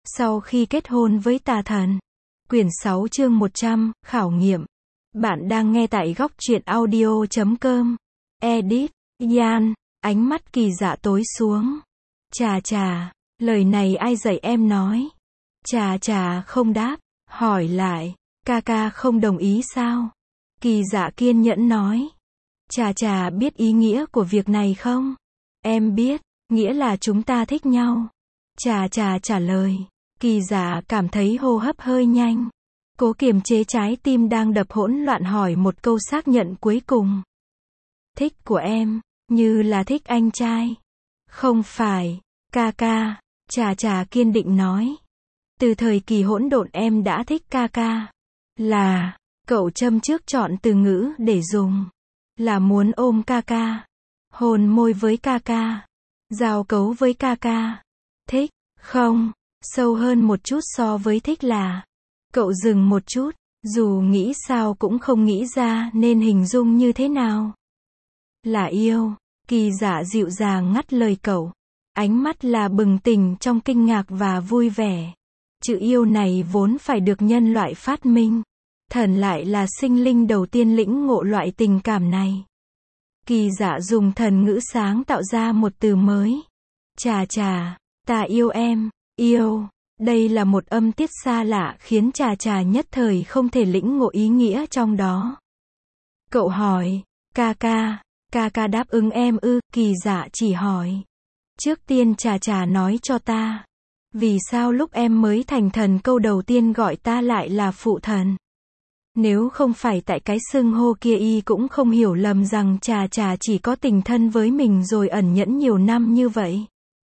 Sau khi kết hôn với tà thần. Quyển 6 chương 100, khảo nghiệm. Bạn đang nghe tại góc truyện audio.com. Edit, Yan, ánh mắt Kỳ Dạ tối xuống. Chà, lời này ai dạy em nói? Chà không đáp, hỏi lại, ca không đồng ý sao? Kỳ Dạ kiên nhẫn nói. Chà biết ý nghĩa của việc này không? Em biết, nghĩa là chúng ta thích nhau. Chà trả lời. Kỳ Dạ cảm thấy hô hấp hơi nhanh. Cố kiềm chế trái tim đang đập hỗn loạn hỏi một câu xác nhận cuối cùng. Thích của em, như là thích anh trai. Không phải, ca. Chà kiên định nói. Từ thời kỳ hỗn độn em đã thích ca. Là, cậu châm trước chọn từ ngữ để dùng. Là muốn ôm ca. Hôn môi với ca. Giao cấu với ca. Thích, không, sâu hơn một chút so với thích là. Cậu dừng một chút, dù nghĩ sao cũng không nghĩ ra nên hình dung như thế nào. Là yêu, Kỳ Dạ dịu dàng ngắt lời cậu. Ánh mắt là bừng tỉnh trong kinh ngạc và vui vẻ. Chữ yêu này vốn phải được nhân loại phát minh. Thần lại là sinh linh đầu tiên lĩnh ngộ loại tình cảm này. Kỳ Dạ dùng thần ngữ sáng tạo ra một từ mới. Chà, ta yêu em, yêu. Đây là một âm tiết xa lạ khiến chà nhất thời không thể lĩnh ngộ ý nghĩa trong đó. Cậu hỏi, ca đáp ứng em ư? Kỳ Dạ chỉ hỏi. Trước tiên chà nói cho ta. Vì sao lúc em mới thành thần câu đầu tiên gọi ta lại là phụ thần? Nếu không phải tại cái xưng hô kia y cũng không hiểu lầm rằng chà chỉ có tình thân với mình rồi ẩn nhẫn nhiều năm như vậy.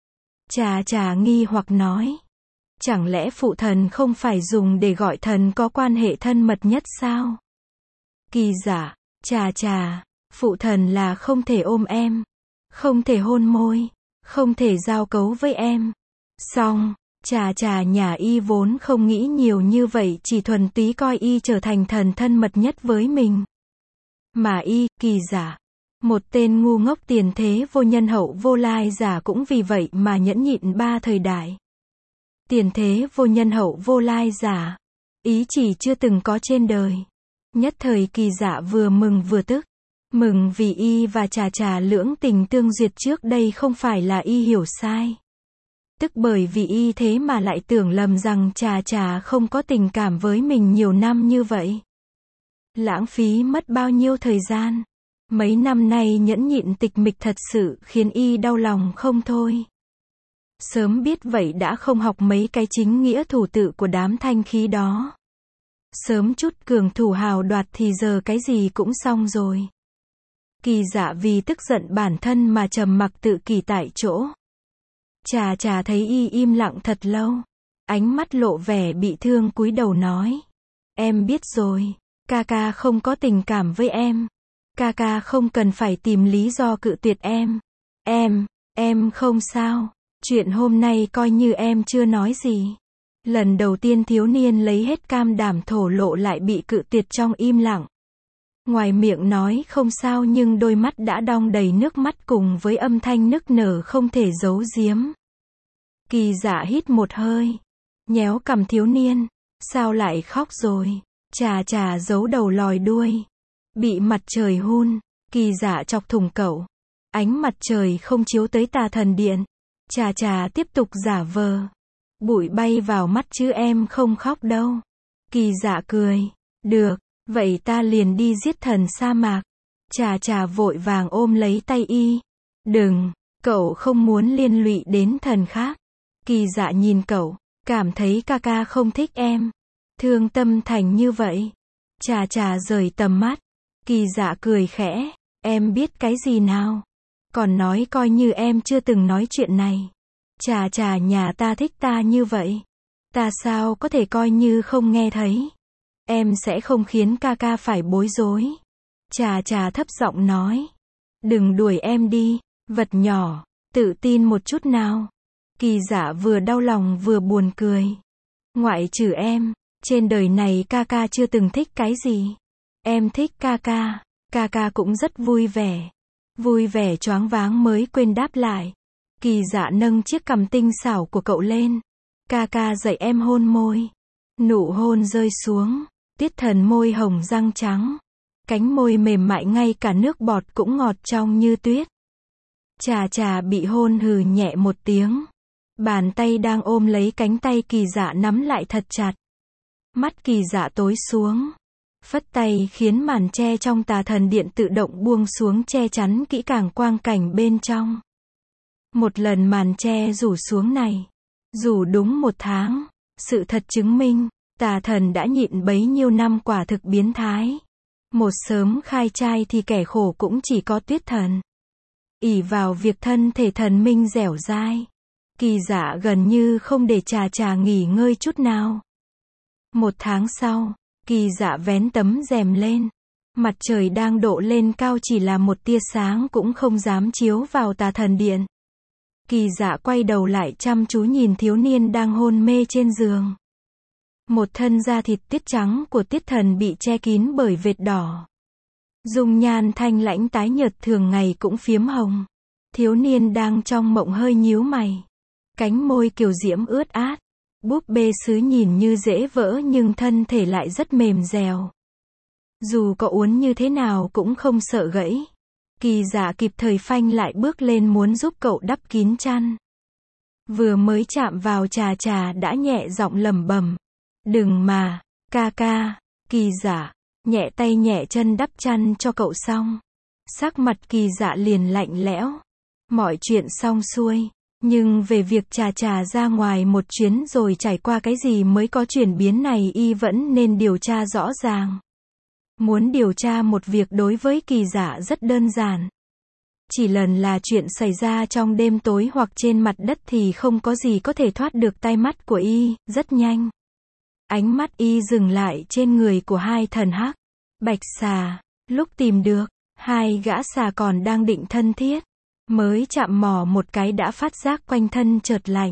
Chà nghi hoặc nói. Chẳng lẽ phụ thần không phải dùng để gọi thần có quan hệ thân mật nhất sao? Kỳ Dạ, chà, phụ thần là không thể ôm em, không thể hôn môi, không thể giao cấu với em. Xong, chà nhà y vốn không nghĩ nhiều như vậy, chỉ thuần túy coi y trở thành thần thân mật nhất với mình. Mà y, Kỳ Dạ, một tên ngu ngốc tiền thế vô nhân hậu vô lai giả cũng vì vậy mà nhẫn nhịn 3 thời đại. Tiền thế vô nhân hậu vô lai giả, ý chỉ chưa từng có trên đời. Nhất thời Kỳ Dạ vừa mừng vừa tức. Mừng vì y và chà lưỡng tình tương duyệt trước đây không phải là y hiểu sai. Tức bởi vì y thế mà lại tưởng lầm rằng chà không có tình cảm với mình nhiều năm như vậy. Lãng phí mất bao nhiêu thời gian. Mấy năm nay nhẫn nhịn tịch mịch thật sự khiến y đau lòng không thôi. Sớm biết vậy đã không học mấy cái chính nghĩa thủ tự của đám thanh khí đó. Sớm chút cường thủ hào đoạt thì giờ cái gì cũng xong rồi. Kỳ Dạ vì tức giận bản thân mà trầm mặc tự kỷ tại chỗ. Chà thấy y im lặng thật lâu. Ánh mắt lộ vẻ bị thương cúi đầu nói. Em biết rồi, ca không có tình cảm với em. Ca không cần phải tìm lý do cự tuyệt em. Em không sao. Chuyện hôm nay coi như em chưa nói gì. Lần đầu tiên thiếu niên lấy hết cam đảm thổ lộ lại bị cự tuyệt trong im lặng. Ngoài miệng nói không sao nhưng đôi mắt đã đong đầy nước mắt cùng với âm thanh nức nở không thể giấu giếm. Kỳ Dạ hít một hơi. Nhéo cằm thiếu niên. Sao lại khóc rồi? Chà giấu đầu lòi đuôi. Bị mặt trời hun. Kỳ Dạ chọc thủng cậu. Ánh mặt trời không chiếu tới tà thần điện. Chà tiếp tục giả vờ. Bụi bay vào mắt chứ em không khóc đâu. Kỳ Dạ cười. Được, vậy ta liền đi giết thần sa mạc. Chà vội vàng ôm lấy tay y. Đừng, cậu không muốn liên lụy đến thần khác. Kỳ Dạ nhìn cậu, cảm thấy ca không thích em. Thương tâm thành như vậy. Chà rời tầm mắt. Kỳ Dạ cười khẽ. Em biết cái gì nào? Còn nói coi như em chưa từng nói chuyện này. Chà nhà ta thích ta như vậy. Ta sao có thể coi như không nghe thấy. Em sẽ không khiến ca phải bối rối. Chà thấp giọng nói. Đừng đuổi em đi, vật nhỏ, tự tin một chút nào. Kỳ Dạ vừa đau lòng vừa buồn cười. Ngoại trừ em, trên đời này ca chưa từng thích cái gì. Em thích ca cũng rất vui vẻ. Vui vẻ choáng váng mới quên đáp lại. Kỳ Dạ nâng chiếc cằm tinh xảo của cậu lên. ca ca dạy em hôn môi. Nụ hôn rơi xuống, Tiết Thần môi hồng răng trắng, cánh môi mềm mại ngay cả nước bọt cũng ngọt trong như tuyết. Trà trà bị hôn hừ nhẹ một tiếng. Bàn tay đang ôm lấy cánh tay Kỳ Dạ nắm lại thật chặt. Mắt Kỳ Dạ tối xuống. Phất tay khiến màn che trong Tà Thần Điện tự động buông xuống che chắn kỹ càng quang cảnh bên trong. Một lần màn che rủ xuống này, rủ đúng 1 tháng, sự thật chứng minh, Tà Thần đã nhịn bấy nhiêu năm quả thực biến thái. Một sớm khai trai thì kẻ khổ cũng chỉ có Tuyết Thần. Ỷ vào việc thân thể thần minh dẻo dai, Kỳ Dạ gần như không để Trà Trà nghỉ ngơi chút nào. 1 tháng sau, Kỳ Dạ vén tấm rèm lên. Mặt trời đang độ lên cao, chỉ là một tia sáng cũng không dám chiếu vào Tà Thần Điện. Kỳ Dạ quay đầu lại chăm chú nhìn thiếu niên đang hôn mê trên giường. Một thân da thịt tiết trắng của Tiết Thần bị che kín bởi vệt đỏ. Dung nhan thanh lãnh tái nhợt thường ngày cũng phiếm hồng. Thiếu niên đang trong mộng hơi nhíu mày. Cánh môi kiều diễm ướt át. Búp bê sứ nhìn như dễ vỡ nhưng thân thể lại rất mềm dẻo. Dù có uốn như thế nào cũng không sợ gãy. Kỳ Dạ kịp thời phanh lại bước lên muốn giúp cậu đắp kín chăn. Vừa mới chạm vào Trà Trà đã nhẹ giọng lẩm bẩm. Đừng mà, ca ca. Kỳ Dạ nhẹ tay nhẹ chân đắp chăn cho cậu xong. Sắc mặt Kỳ Dạ liền lạnh lẽo. Mọi chuyện xong xuôi. Nhưng về việc Trà Trà ra ngoài một chuyến rồi trải qua cái gì mới có chuyển biến này y vẫn nên điều tra rõ ràng. Muốn điều tra một việc đối với Kỳ Dạ rất đơn giản. Chỉ lần là chuyện xảy ra trong đêm tối hoặc trên mặt đất thì không có gì có thể thoát được tai mắt của y, rất nhanh. Ánh mắt y dừng lại trên người của hai thần hắc, bạch xà. Lúc tìm được, hai gã xà còn đang định thân thiết. Mới chạm mò một cái đã phát giác quanh thân chợt lạnh.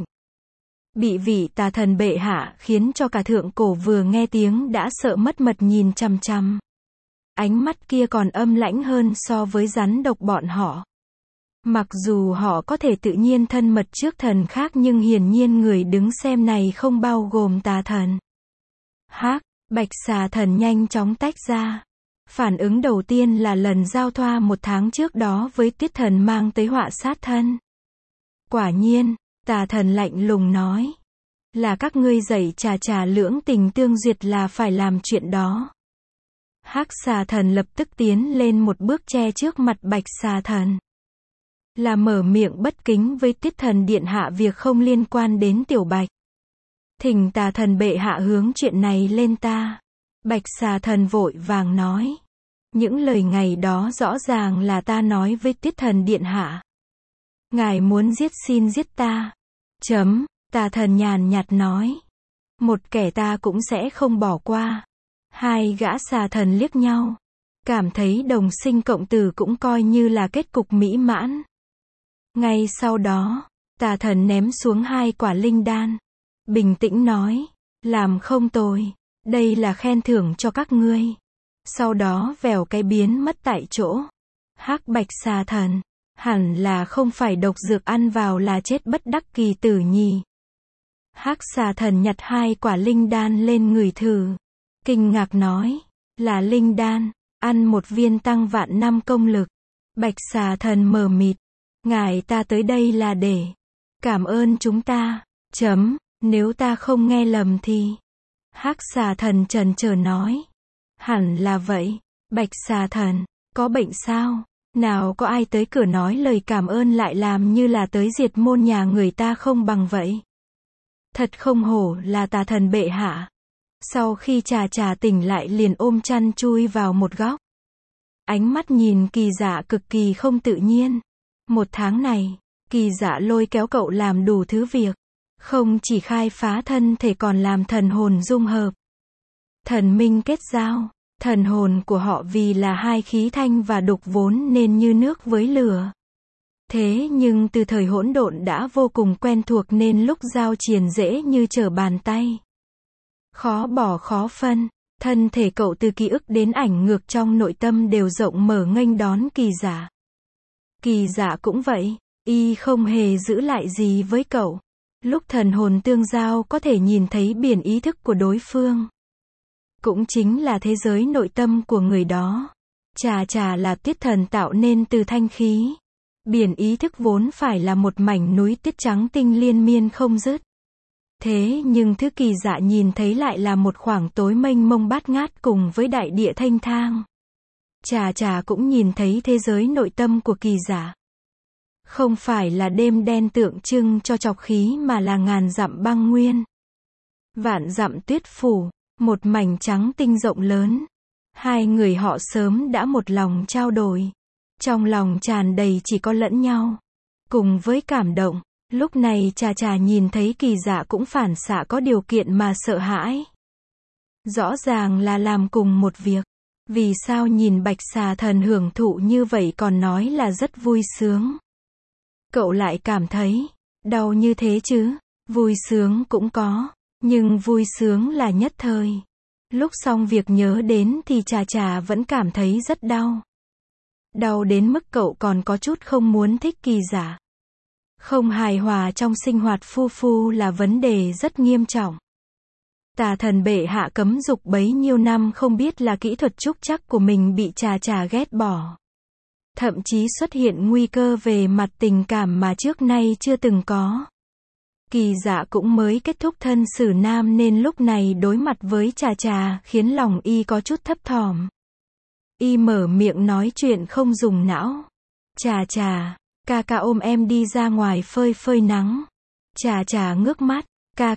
Bị vị Tà Thần bệ hạ khiến cho cả thượng cổ vừa nghe tiếng đã sợ mất mật nhìn chằm chằm. Ánh mắt kia còn âm lãnh hơn so với rắn độc bọn họ. Mặc dù họ có thể tự nhiên thân mật trước thần khác nhưng hiển nhiên người đứng xem này không bao gồm Tà Thần. Hắc, bạch xà thần nhanh chóng tách ra. Phản ứng đầu tiên là lần giao thoa 1 tháng trước đó với Tiết Thần mang tới họa sát thân. Quả nhiên, Tà Thần lạnh lùng nói. Là các ngươi dạy Trà Trà lưỡng tình tương duyệt là phải làm chuyện đó. Hắc xà thần lập tức tiến lên một bước che trước mặt bạch xà thần. Là mở miệng bất kính với Tiết Thần điện hạ việc không liên quan đến tiểu bạch. Thỉnh Tà Thần bệ hạ hướng chuyện này lên ta. Bạch xà thần vội vàng nói. Những lời ngày đó rõ ràng là ta nói với Tiết Thần điện hạ. Ngài muốn giết xin giết ta. Tà Thần nhàn nhạt nói. Một kẻ ta cũng sẽ không bỏ qua. Hai gã xà thần liếc nhau. Cảm thấy đồng sinh cộng tử cũng coi như là kết cục mỹ mãn. Ngay sau đó, Tà Thần ném xuống 2 quả linh đan. Bình tĩnh nói. Làm không tồi. Đây là khen thưởng cho các ngươi. Sau đó vèo cái biến mất tại chỗ. Hắc bạch xà thần. Hẳn là không phải độc dược ăn vào là chết bất đắc kỳ tử nhỉ. Hắc xà thần nhặt 2 quả linh đan lên ngửi thử. Kinh ngạc nói. Là linh đan. Ăn 1 viên tăng vạn năm công lực. Bạch xà thần mờ mịt. Ngài ta tới đây là để cảm ơn chúng ta. Nếu ta không nghe lầm thì. Hắc xà thần chần chờ nói. Hẳn là vậy. Bạch xà thần, có bệnh sao? Nào có ai tới cửa nói lời cảm ơn lại làm như là tới diệt môn nhà người ta không bằng vậy. Thật không hổ là Tà Thần bệ hạ. Sau khi Trà Trà tỉnh lại liền ôm chăn chui vào một góc. Ánh mắt nhìn Kỳ Dạ cực kỳ không tự nhiên. 1 tháng này, Kỳ Dạ lôi kéo cậu làm đủ thứ việc. Không chỉ khai phá thân thể còn làm thần hồn dung hợp. Thần minh kết giao. Thần hồn của họ vì là 2 khí thanh và đục vốn nên như nước với lửa. Thế nhưng từ thời hỗn độn đã vô cùng quen thuộc nên lúc giao triền dễ như trở bàn tay. Khó bỏ khó phân. Thân thể cậu từ ký ức đến ảnh ngược trong nội tâm đều rộng mở nghênh đón Kỳ Dạ. Kỳ Dạ cũng vậy. Y không hề giữ lại gì với cậu. Lúc thần hồn tương giao có thể nhìn thấy biển ý thức của đối phương. Cũng chính là thế giới nội tâm của người đó. Trà trà là tiết thần tạo nên từ thanh khí. Biển ý thức vốn phải là một mảnh núi tiết trắng tinh liên miên không dứt. Thế nhưng thứ Kỳ Dạ nhìn thấy lại là một khoảng tối mênh mông bát ngát cùng với đại địa thênh thang. Trà trà cũng nhìn thấy thế giới nội tâm của Kỳ Dạ. Không phải là đêm đen tượng trưng cho trọc khí mà là ngàn dặm băng nguyên. Vạn dặm tuyết phủ, một mảnh trắng tinh rộng lớn. Hai người họ sớm đã một lòng trao đổi. Trong lòng tràn đầy chỉ có lẫn nhau. Cùng với cảm động, lúc này trà trà nhìn thấy Kỳ Dạ cũng phản xạ có điều kiện mà sợ hãi. Rõ ràng là làm cùng một việc. Vì sao nhìn bạch xà thần hưởng thụ như vậy còn nói là rất vui sướng. Cậu lại cảm thấy đau như thế chứ. Vui sướng cũng có, nhưng vui sướng là nhất thời. Lúc xong việc nhớ đến thì trà trà vẫn cảm thấy rất đau. Đau đến mức cậu còn có chút không muốn thích Kỳ Dạ. Không hài hòa trong sinh hoạt phu phu là vấn đề rất nghiêm trọng. Tà thần bệ hạ cấm dục bấy nhiêu năm không biết là kỹ thuật trúc trắc của mình bị trà trà ghét bỏ. Thậm chí xuất hiện nguy cơ về mặt tình cảm mà trước nay chưa từng có. Kỳ Dạ cũng mới kết thúc thân xử nam nên lúc này đối mặt với trà trà khiến lòng y có chút thấp thỏm. Y mở miệng nói chuyện không dùng não. Trà trà, ca ca ôm em đi ra ngoài phơi phơi nắng. Trà trà ngước mắt, ca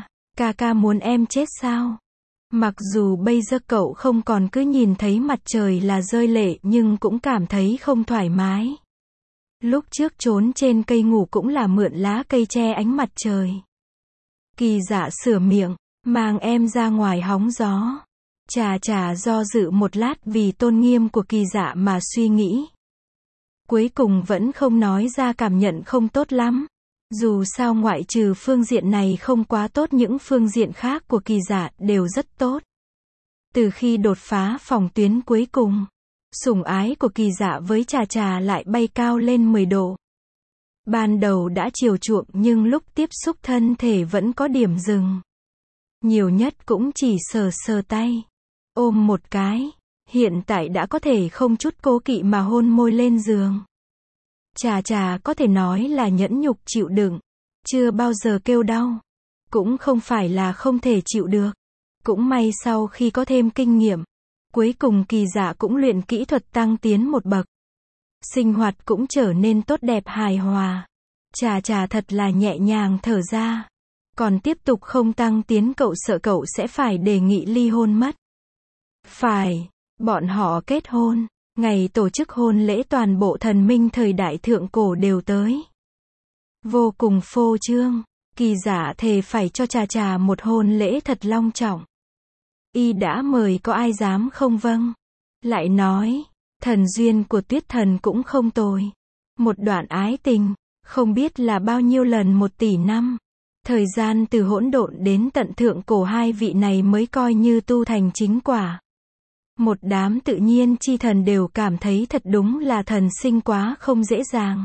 ca muốn em chết sao? Mặc dù bây giờ cậu không còn cứ nhìn thấy mặt trời là rơi lệ nhưng cũng cảm thấy không thoải mái. Lúc trước trốn trên cây ngủ cũng là mượn lá cây che ánh mặt trời. Kỳ Dạ sửa miệng, mang em ra ngoài hóng gió. Trà trà do dự một lát vì tôn nghiêm của Kỳ Dạ mà suy nghĩ. Cuối cùng vẫn không nói ra cảm nhận không tốt lắm. Dù sao ngoại trừ phương diện này không quá tốt những phương diện khác của Kỳ Dạ đều rất tốt. Từ khi đột phá phòng tuyến cuối cùng, sủng ái của Kỳ Dạ với trà trà lại bay cao lên 10 độ. Ban đầu đã chiều chuộng nhưng lúc tiếp xúc thân thể vẫn có điểm dừng. Nhiều nhất cũng chỉ sờ sờ tay, ôm một cái, hiện tại đã có thể không chút cố kỵ mà hôn môi lên giường. Trà trà có thể nói là nhẫn nhục chịu đựng, chưa bao giờ kêu đau. Cũng không phải là không thể chịu được. Cũng may sau khi có thêm kinh nghiệm, cuối cùng Kỳ Dạ cũng luyện kỹ thuật tăng tiến một bậc. Sinh hoạt cũng trở nên tốt đẹp hài hòa. Trà trà thật là nhẹ nhàng thở ra. Còn tiếp tục không tăng tiến cậu sợ cậu sẽ phải đề nghị ly hôn mất. Phải, bọn họ kết hôn. Ngày tổ chức hôn lễ toàn bộ thần minh thời đại thượng cổ đều tới. Vô cùng phô trương. Kỳ Dạ thề phải cho trà trà một hôn lễ thật long trọng. Y đã mời có ai dám không vâng. Lại nói, thần duyên của Tuyết Thần cũng không tồi. Một đoạn ái tình, không biết là bao nhiêu lần 1 tỷ năm. Thời gian từ hỗn độn đến tận thượng cổ hai vị này mới coi như tu thành chính quả. Một đám tự nhiên chi thần đều cảm thấy thật đúng là thần sinh quá không dễ dàng.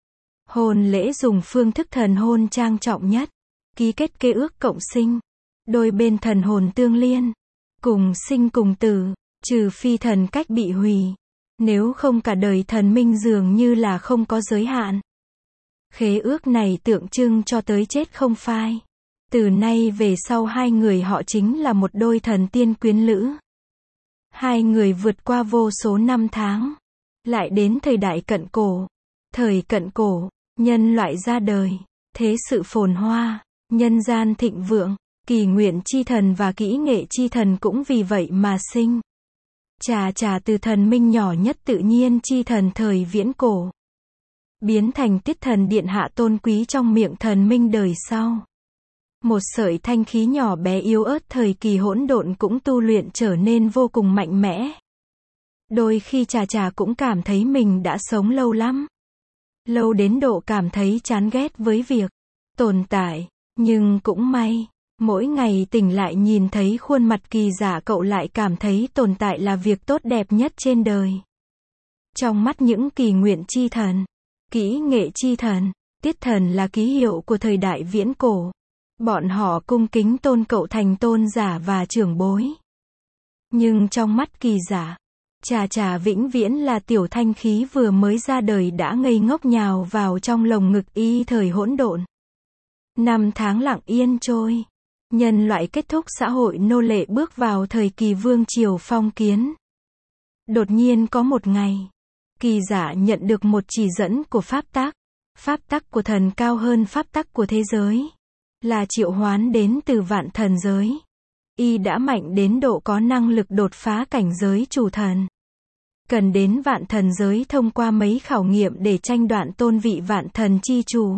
Hôn lễ dùng phương thức thần hôn trang trọng nhất. Ký kết kế ước cộng sinh. Đôi bên thần hồn tương liên. Cùng sinh cùng tử. Trừ phi thần cách bị hủy. Nếu không cả đời thần minh dường như là không có giới hạn. Khế ước này tượng trưng cho tới chết không phai. Từ nay về sau hai người họ chính là một đôi thần tiên quyến lữ. Hai người vượt qua vô số năm tháng. Lại đến thời đại cận cổ. Thời cận cổ, nhân loại ra đời. Thế sự phồn hoa, nhân gian thịnh vượng. Kỳ nguyện chi thần và kỹ nghệ chi thần cũng vì vậy mà sinh. Trà trà từ thần minh nhỏ nhất tự nhiên chi thần thời viễn cổ. Biến thành tiết thần điện hạ tôn quý trong miệng thần minh đời sau. Một sợi thanh khí nhỏ bé yếu ớt thời kỳ hỗn độn cũng tu luyện trở nên vô cùng mạnh mẽ. Đôi khi trà trà cũng cảm thấy mình đã sống lâu lắm. Lâu đến độ cảm thấy chán ghét với việc tồn tại. Nhưng cũng may, mỗi ngày tỉnh lại nhìn thấy khuôn mặt Kỳ Dạ cậu lại cảm thấy tồn tại là việc tốt đẹp nhất trên đời. Trong mắt những kỳ nguyện chi thần, kỹ nghệ chi thần, Tiết Thần là ký hiệu của thời đại viễn cổ. Bọn họ cung kính tôn cậu thành tôn giả và trưởng bối. Nhưng trong mắt Kỳ Dạ, Trà Trà vĩnh viễn là tiểu thanh khí vừa mới ra đời đã ngây ngốc nhào vào trong lồng ngực y thời hỗn độn. Năm tháng lặng yên trôi. Nhân loại kết thúc xã hội nô lệ bước vào thời kỳ vương triều phong kiến. Đột nhiên có một ngày, Kỳ Dạ nhận được một chỉ dẫn của pháp tắc. Pháp tắc của thần cao hơn pháp tắc của thế giới. Là triệu hoán đến từ vạn thần giới. Y đã mạnh đến độ có năng lực đột phá cảnh giới chủ thần. Cần đến vạn thần giới thông qua mấy khảo nghiệm để tranh đoạt tôn vị vạn thần chi chủ.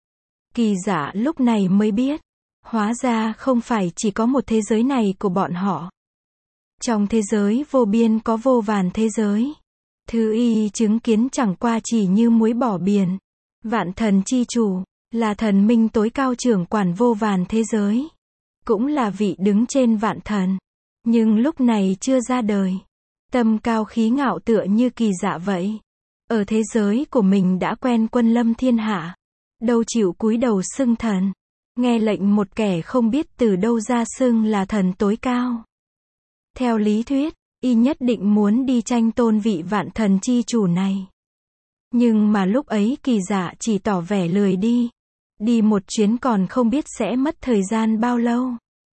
Kỳ Dạ lúc này mới biết. Hóa ra không phải chỉ có một thế giới này của bọn họ. Trong thế giới vô biên có vô vàn thế giới. Thứ y chứng kiến chẳng qua chỉ như muối bỏ biển. Vạn thần chi chủ, là thần minh tối cao trưởng quản vô vàn thế giới. Cũng là vị đứng trên vạn thần. Nhưng lúc này chưa ra đời. Tâm cao khí ngạo tựa như Kỳ Dạ vậy. Ở thế giới của mình đã quen quân lâm thiên hạ. Đâu chịu cúi đầu xưng thần. Nghe lệnh một kẻ không biết từ đâu ra xưng là thần tối cao. Theo lý thuyết, y nhất định muốn đi tranh tôn vị vạn thần chi chủ này. Nhưng mà lúc ấy Kỳ Dạ chỉ tỏ vẻ lười đi. Đi một chuyến còn không biết sẽ mất thời gian bao lâu.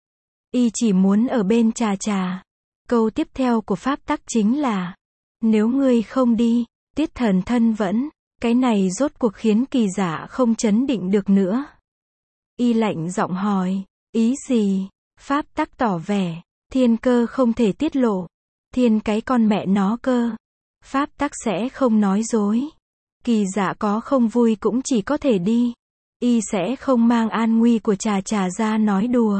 Y chỉ muốn ở bên Trà Trà. Câu tiếp theo của pháp tắc chính là: nếu ngươi không đi, Tiết Thần thân vẫn. Cái này rốt cuộc khiến Kỳ Dạ không chấn định được nữa. Y lạnh giọng hỏi, ý gì? Pháp tắc tỏ vẻ, thiên cơ không thể tiết lộ. Thiên cái con mẹ nó cơ. Pháp tắc sẽ không nói dối. Kỳ Dạ có không vui cũng chỉ có thể đi. Y sẽ không mang an nguy của Trà Trà ra nói đùa.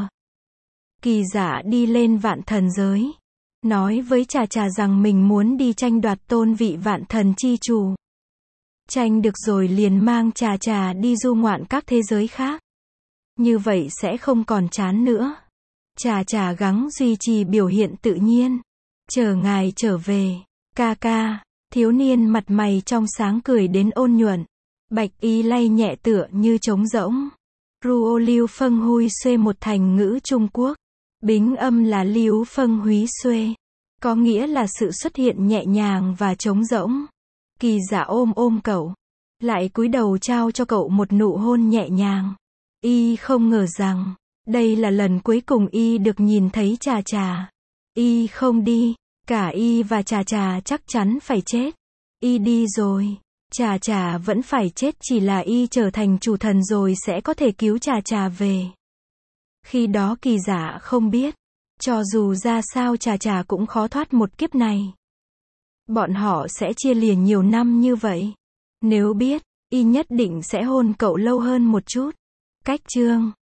Kỳ Dạ đi lên vạn thần giới. Nói với Trà Trà rằng mình muốn đi tranh đoạt tôn vị vạn thần chi chủ. Tranh được rồi liền mang Trà Trà đi du ngoạn các thế giới khác. Như vậy sẽ không còn chán nữa. Trà Trà gắng duy trì biểu hiện tự nhiên. Chờ ngài trở về. Ca ca. Thiếu niên mặt mày trong sáng cười đến ôn nhuận. Bạch y lay nhẹ tựa như trống rỗng. Ruo Liu Phân Huy Xuê một thành ngữ Trung Quốc. Bính âm là Liu Phân Húy Xuê. Có nghĩa là sự xuất hiện nhẹ nhàng và trống rỗng. Kỳ Dạ ôm cậu. Lại cúi đầu trao cho cậu một nụ hôn nhẹ nhàng. Y không ngờ rằng, đây là lần cuối cùng y được nhìn thấy Trà Trà. Y không đi, cả y và Trà Trà chắc chắn phải chết. Y đi rồi, Trà Trà vẫn phải chết, chỉ là y trở thành chủ thần rồi sẽ có thể cứu Trà Trà về. Khi đó Kỳ Dạ không biết, cho dù ra sao Trà Trà cũng khó thoát một kiếp này. Bọn họ sẽ chia lìa nhiều năm như vậy. Nếu biết, y nhất định sẽ hôn cậu lâu hơn một chút. Cách chương